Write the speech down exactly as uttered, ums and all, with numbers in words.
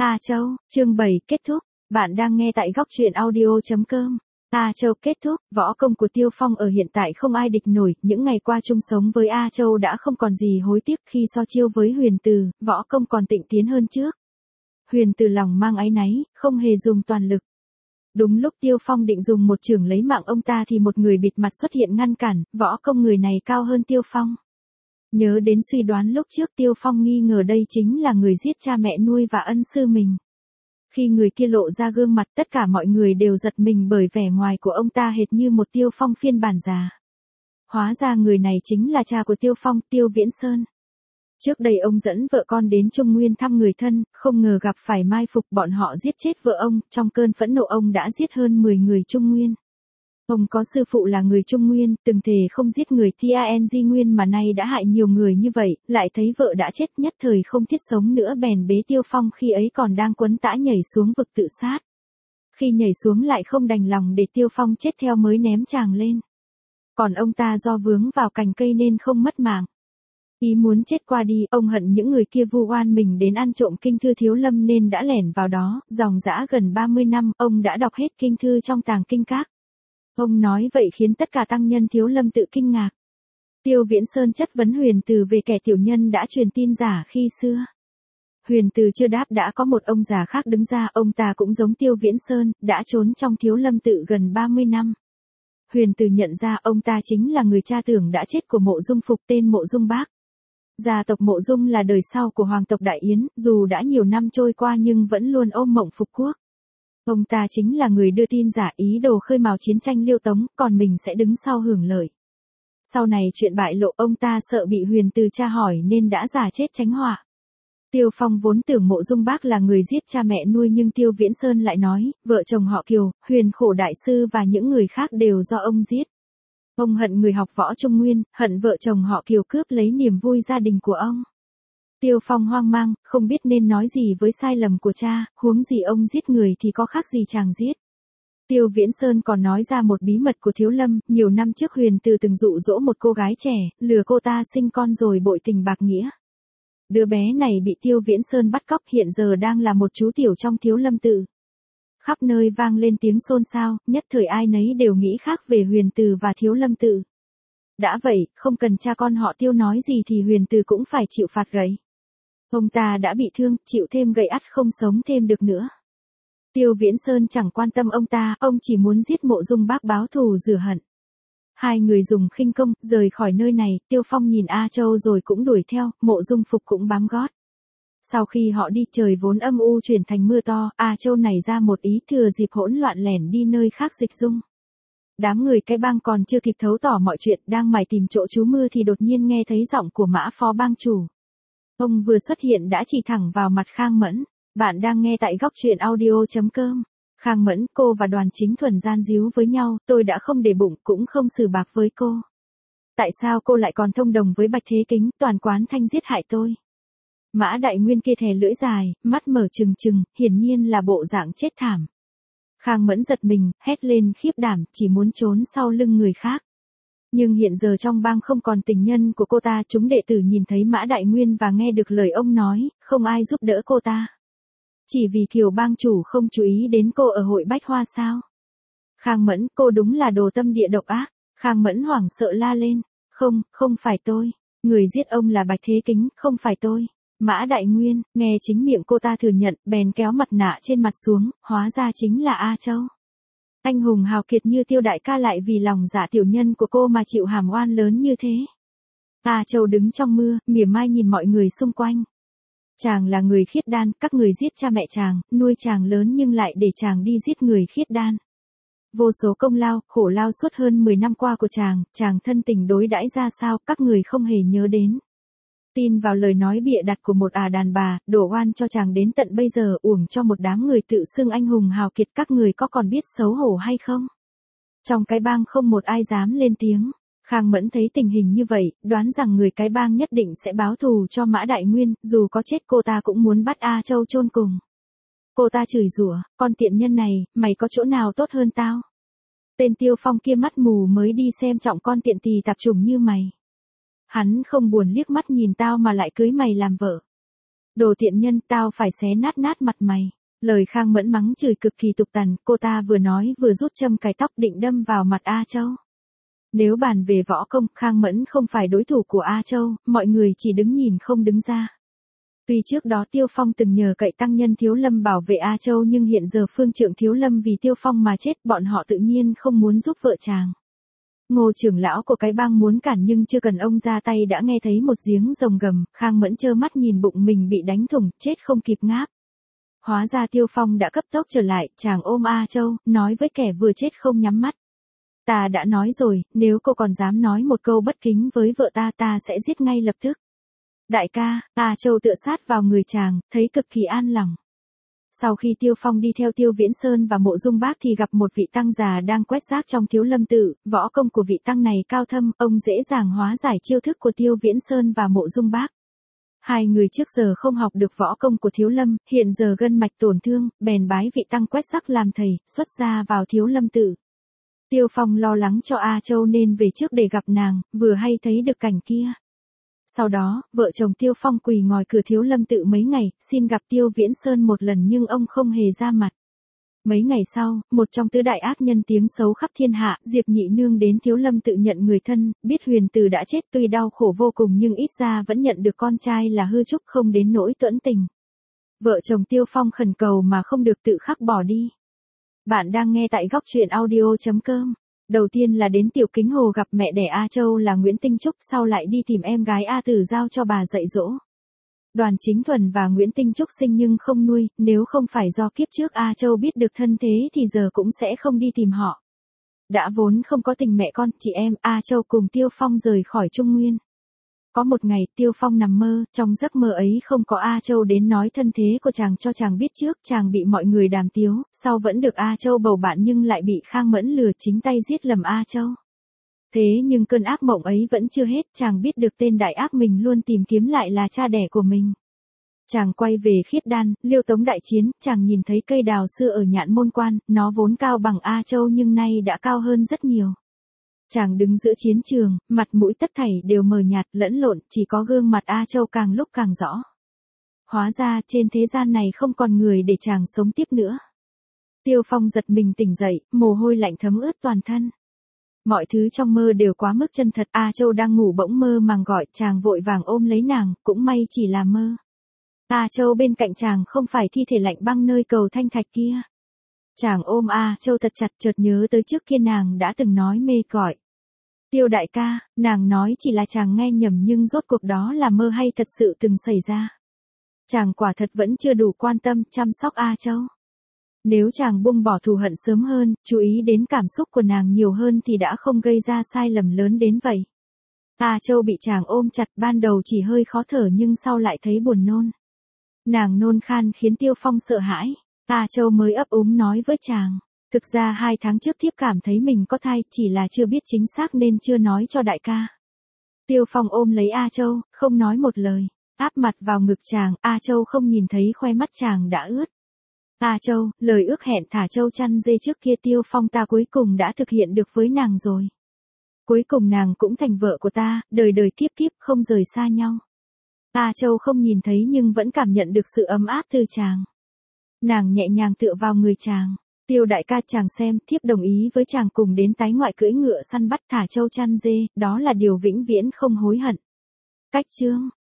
A Châu, chương bảy kết thúc. Bạn đang nghe tại góc truyện audio chấm com. A Châu kết thúc, võ công của Tiêu Phong ở hiện tại không ai địch nổi, những ngày qua chung sống với A Châu đã không còn gì hối tiếc khi so chiêu với Huyền Từ, võ công còn tịnh tiến hơn trước. Huyền Từ lòng mang áy náy, không hề dùng toàn lực. Đúng lúc Tiêu Phong định dùng một chưởng lấy mạng ông ta thì một người bịt mặt xuất hiện ngăn cản, võ công người này cao hơn Tiêu Phong. Nhớ đến suy đoán lúc trước Tiêu Phong nghi ngờ đây chính là người giết cha mẹ nuôi và ân sư mình. Khi người kia lộ ra gương mặt tất cả mọi người đều giật mình bởi vẻ ngoài của ông ta hệt như một Tiêu Phong phiên bản già. Hóa ra người này chính là cha của Tiêu Phong, Tiêu Viễn Sơn. Trước đây ông dẫn vợ con đến Trung Nguyên thăm người thân, không ngờ gặp phải mai phục bọn họ giết chết vợ ông, trong cơn phẫn nộ ông đã giết hơn mười người Trung Nguyên. Ông có sư phụ là người Trung Nguyên, từng thề không giết người Tianji Nguyên mà nay đã hại nhiều người như vậy, lại thấy vợ đã chết nhất thời không thiết sống nữa bèn bế Tiêu Phong khi ấy còn đang quấn tã nhảy xuống vực tự sát. Khi nhảy xuống lại không đành lòng để Tiêu Phong chết theo mới ném chàng lên. Còn ông ta do vướng vào cành cây nên không mất mạng. Ý muốn chết qua đi, ông hận những người kia vu oan mình đến ăn trộm kinh thư Thiếu Lâm nên đã lẻn vào đó, dòng dã gần ba mươi năm, ông đã đọc hết kinh thư trong tàng kinh các. Ông nói vậy khiến tất cả tăng nhân Thiếu Lâm tự kinh ngạc. Tiêu Viễn Sơn chất vấn Huyền Từ về kẻ tiểu nhân đã truyền tin giả khi xưa. Huyền Từ chưa đáp đã có một ông già khác đứng ra, ông ta cũng giống Tiêu Viễn Sơn, đã trốn trong Thiếu Lâm tự gần ba mươi năm. Huyền Từ nhận ra ông ta chính là người cha tưởng đã chết của Mộ Dung Phục tên Mộ Dung Bác. Gia tộc Mộ Dung là đời sau của Hoàng tộc Đại Yến, dù đã nhiều năm trôi qua nhưng vẫn luôn ôm mộng phục quốc. Ông ta chính là người đưa tin giả ý đồ khơi mào chiến tranh Liêu Tống, còn mình sẽ đứng sau hưởng lợi. Sau này chuyện bại lộ ông ta sợ bị Huyền Từ tra hỏi nên đã giả chết tránh họa. Tiêu Phong vốn tưởng Mộ Dung Bác là người giết cha mẹ nuôi nhưng Tiêu Viễn Sơn lại nói, vợ chồng họ Kiều, Huyền Khổ Đại Sư và những người khác đều do ông giết. Ông hận người học võ Trung Nguyên, hận vợ chồng họ Kiều cướp lấy niềm vui gia đình của ông. Tiêu Phong hoang mang, không biết nên nói gì với sai lầm của cha, huống gì ông giết người thì có khác gì chàng giết. Tiêu Viễn Sơn còn nói ra một bí mật của Thiếu Lâm, nhiều năm trước Huyền Từ từng dụ dỗ một cô gái trẻ, lừa cô ta sinh con rồi bội tình bạc nghĩa. Đứa bé này bị Tiêu Viễn Sơn bắt cóc hiện giờ đang là một chú tiểu trong Thiếu Lâm tự. Khắp nơi vang lên tiếng xôn xao, nhất thời ai nấy đều nghĩ khác về Huyền Từ và Thiếu Lâm tự. Đã vậy, không cần cha con họ Tiêu nói gì thì Huyền Từ cũng phải chịu phạt gậy. Ông ta đã bị thương, chịu thêm gậy ắt không sống thêm được nữa. Tiêu Viễn Sơn chẳng quan tâm ông ta, ông chỉ muốn giết Mộ Dung Bác báo thù rửa hận. Hai người dùng khinh công, rời khỏi nơi này, Tiêu Phong nhìn A Châu rồi cũng đuổi theo, Mộ Dung Phục cũng bám gót. Sau khi họ đi trời vốn âm u chuyển thành mưa to, A Châu nảy ra một ý thừa dịp hỗn loạn lẻn đi nơi khác dịch dung. Đám người cái bang còn chưa kịp thấu tỏ mọi chuyện, đang mải tìm chỗ trú mưa thì đột nhiên nghe thấy giọng của Mã Phó bang chủ. Ông vừa xuất hiện đã chỉ thẳng vào mặt Khang Mẫn. Bạn đang nghe tại góc truyện audio chấm com. Khang Mẫn, cô và Đoàn Chính Thuần gian díu với nhau, tôi đã không để bụng, cũng không xử bạc với cô. Tại sao cô lại còn thông đồng với Bạch Thế Kính, toàn quán thanh giết hại tôi? Mã Đại Nguyên kia thè lưỡi dài, mắt mở trừng trừng, hiển nhiên là bộ dạng chết thảm. Khang Mẫn giật mình, hét lên khiếp đảm, chỉ muốn trốn sau lưng người khác. Nhưng hiện giờ trong bang không còn tình nhân của cô ta, chúng đệ tử nhìn thấy Mã Đại Nguyên và nghe được lời ông nói, không ai giúp đỡ cô ta. Chỉ vì Kiều bang chủ không chú ý đến cô ở hội Bách Hoa sao? Khang Mẫn, cô đúng là đồ tâm địa độc ác. Khang Mẫn hoảng sợ la lên, không, không phải tôi. Người giết ông là Bạch Thế Kính, không phải tôi. Mã Đại Nguyên, nghe chính miệng cô ta thừa nhận, bèn kéo mặt nạ trên mặt xuống, hóa ra chính là A Châu. Anh hùng hào kiệt như Tiêu đại ca lại vì lòng dạ tiểu nhân của cô mà chịu hàm oan lớn như thế. A Châu đứng trong mưa, mỉa mai nhìn mọi người xung quanh. Chàng là người khiết đan, các người giết cha mẹ chàng, nuôi chàng lớn nhưng lại để chàng đi giết người khiết đan. Vô số công lao, khổ lao suốt hơn mười năm qua của chàng, chàng thân tình đối đãi ra sao, các người không hề nhớ đến. Tin vào lời nói bịa đặt của một ả đàn bà, đổ oan cho chàng đến tận bây giờ, uổng cho một đám người tự xưng anh hùng hào kiệt, các người có còn biết xấu hổ hay không? Trong cái bang không một ai dám lên tiếng. Khang Mẫn thấy tình hình như vậy, đoán rằng người cái bang nhất định sẽ báo thù cho Mã Đại Nguyên, dù có chết cô ta cũng muốn bắt A Châu chôn cùng. Cô ta chửi rủa, con tiện nhân này, mày có chỗ nào tốt hơn tao? Tên Tiêu Phong kia mắt mù mới đi xem trọng con tiện tỳ tạp chủng như mày. Hắn không buồn liếc mắt nhìn tao mà lại cưới mày làm vợ. Đồ tiện nhân, tao phải xé nát nát mặt mày. Lời Khang Mẫn mắng chửi cực kỳ tục tằn, cô ta vừa nói vừa rút châm cài tóc định đâm vào mặt A Châu. Nếu bàn về võ công, Khang Mẫn không phải đối thủ của A Châu, mọi người chỉ đứng nhìn không đứng ra. Tuy trước đó Tiêu Phong từng nhờ cậy tăng nhân Thiếu Lâm bảo vệ A Châu nhưng hiện giờ phương trượng Thiếu Lâm vì Tiêu Phong mà chết, bọn họ tự nhiên không muốn giúp vợ chàng. Ngô trưởng lão của cái bang muốn cản nhưng chưa cần ông ra tay đã nghe thấy một giếng rồng gầm, Khang Mẫn trơ mắt nhìn bụng mình bị đánh thủng, chết không kịp ngáp. Hóa ra Tiêu Phong đã cấp tốc trở lại, chàng ôm A Châu, nói với kẻ vừa chết không nhắm mắt. Ta đã nói rồi, nếu cô còn dám nói một câu bất kính với vợ ta ta sẽ giết ngay lập tức. Đại ca, A Châu tựa sát vào người chàng, thấy cực kỳ an lòng. Sau khi Tiêu Phong đi theo Tiêu Viễn Sơn và Mộ Dung Bác thì gặp một vị tăng già đang quét rác trong Thiếu Lâm tự, võ công của vị tăng này cao thâm, ông dễ dàng hóa giải chiêu thức của Tiêu Viễn Sơn và Mộ Dung Bác. Hai người trước giờ không học được võ công của Thiếu Lâm, hiện giờ gân mạch tổn thương, bèn bái vị tăng quét rác làm thầy, xuất gia vào Thiếu Lâm tự. Tiêu Phong lo lắng cho A Châu nên về trước để gặp nàng, vừa hay thấy được cảnh kia. Sau đó, vợ chồng Tiêu Phong quỳ ngồi cửa Thiếu Lâm tự mấy ngày, xin gặp Tiêu Viễn Sơn một lần nhưng ông không hề ra mặt. Mấy ngày sau, một trong tứ đại ác nhân tiếng xấu khắp thiên hạ, Diệp Nhị Nương đến Thiếu Lâm tự nhận người thân, biết Huyền Từ đã chết tuy đau khổ vô cùng nhưng ít ra vẫn nhận được con trai là hư trúc không đến nỗi tuẫn tình. Vợ chồng Tiêu Phong khẩn cầu mà không được tự khắc bỏ đi. Bạn đang nghe tại góc truyện audio chấm com. Đầu tiên là đến Tiểu Kính Hồ gặp mẹ đẻ A Châu là Nguyễn Tinh Trúc, sau lại đi tìm em gái A Tử giao cho bà dạy dỗ. Đoàn Chính Thuần và Nguyễn Tinh Trúc sinh nhưng không nuôi, nếu không phải do kiếp trước A Châu biết được thân thế thì giờ cũng sẽ không đi tìm họ. Đã vốn không có tình mẹ con, chị em, A Châu cùng Tiêu Phong rời khỏi Trung Nguyên. Có một ngày, Tiêu Phong nằm mơ, trong giấc mơ ấy không có A Châu đến nói thân thế của chàng cho chàng biết trước, chàng bị mọi người đàm tiếu, sau vẫn được A Châu bầu bạn nhưng lại bị Khang Mẫn lừa chính tay giết lầm A Châu. Thế nhưng cơn ác mộng ấy vẫn chưa hết, chàng biết được tên đại ác mình luôn tìm kiếm lại là cha đẻ của mình. Chàng quay về Khiết Đan, Liêu Tống đại chiến, chàng nhìn thấy cây đào xưa ở Nhạn Môn Quan, nó vốn cao bằng A Châu nhưng nay đã cao hơn rất nhiều. Chàng đứng giữa chiến trường, mặt mũi tất thảy đều mờ nhạt lẫn lộn, chỉ có gương mặt A Châu càng lúc càng rõ. Hóa ra trên thế gian này không còn người để chàng sống tiếp nữa. Tiêu Phong giật mình tỉnh dậy, mồ hôi lạnh thấm ướt toàn thân. Mọi thứ trong mơ đều quá mức chân thật, A Châu đang ngủ bỗng mơ màng gọi, chàng vội vàng ôm lấy nàng, cũng may chỉ là mơ. A Châu bên cạnh chàng không phải thi thể lạnh băng nơi cầu Thanh Thạch kia. Chàng ôm A Châu thật chặt, chợt nhớ tới trước kia nàng đã từng nói mê gọi. Tiêu đại ca, nàng nói chỉ là chàng nghe nhầm nhưng rốt cuộc đó là mơ hay thật sự từng xảy ra. Chàng quả thật vẫn chưa đủ quan tâm, chăm sóc A Châu. Nếu chàng buông bỏ thù hận sớm hơn, chú ý đến cảm xúc của nàng nhiều hơn thì đã không gây ra sai lầm lớn đến vậy. A Châu bị chàng ôm chặt, ban đầu chỉ hơi khó thở nhưng sau lại thấy buồn nôn. Nàng nôn khan khiến Tiêu Phong sợ hãi. A Châu mới ấp úng nói với chàng. Thực ra hai tháng trước thiếp cảm thấy mình có thai, chỉ là chưa biết chính xác nên chưa nói cho đại ca. Tiêu Phong ôm lấy A Châu, không nói một lời, áp mặt vào ngực chàng, A Châu không nhìn thấy khoe mắt chàng đã ướt. A Châu, lời ước hẹn thả Châu chăn dê trước kia Tiêu Phong ta cuối cùng đã thực hiện được với nàng rồi. Cuối cùng nàng cũng thành vợ của ta, đời đời kiếp kiếp không rời xa nhau. A Châu không nhìn thấy nhưng vẫn cảm nhận được sự ấm áp từ chàng. Nàng nhẹ nhàng tựa vào người chàng. Tiêu đại ca, chàng xem, thiếp đồng ý với chàng cùng đến tái ngoại cưỡi ngựa săn bắt thả Châu chăn dê, đó là điều vĩnh viễn không hối hận. Cách chương